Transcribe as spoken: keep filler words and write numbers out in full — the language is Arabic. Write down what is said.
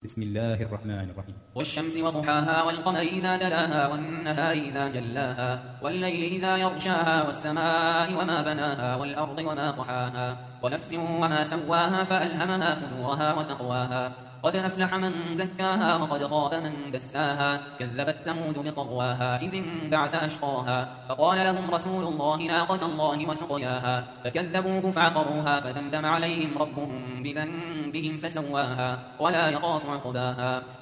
بسم الله الرحمن الرحيم. والشمس وضحاها والقمر إذا دلاها والنهار إذا جلاها والليل إذا يغشاها والسماء وما بناها والأرض وما طحاها ونفس وما سواها فألهمها فجورها وتقواها قد أفلح من زكاها وقد خاب من دساها كذبت ثمود بطغواها إذ انبعث أشقاها فقال لهم رسول الله ناقة الله وسقياها فكذبوه فعقروها فدمدم عليهم ربهم بذنبهم فسواها ولا يخاف عقباها.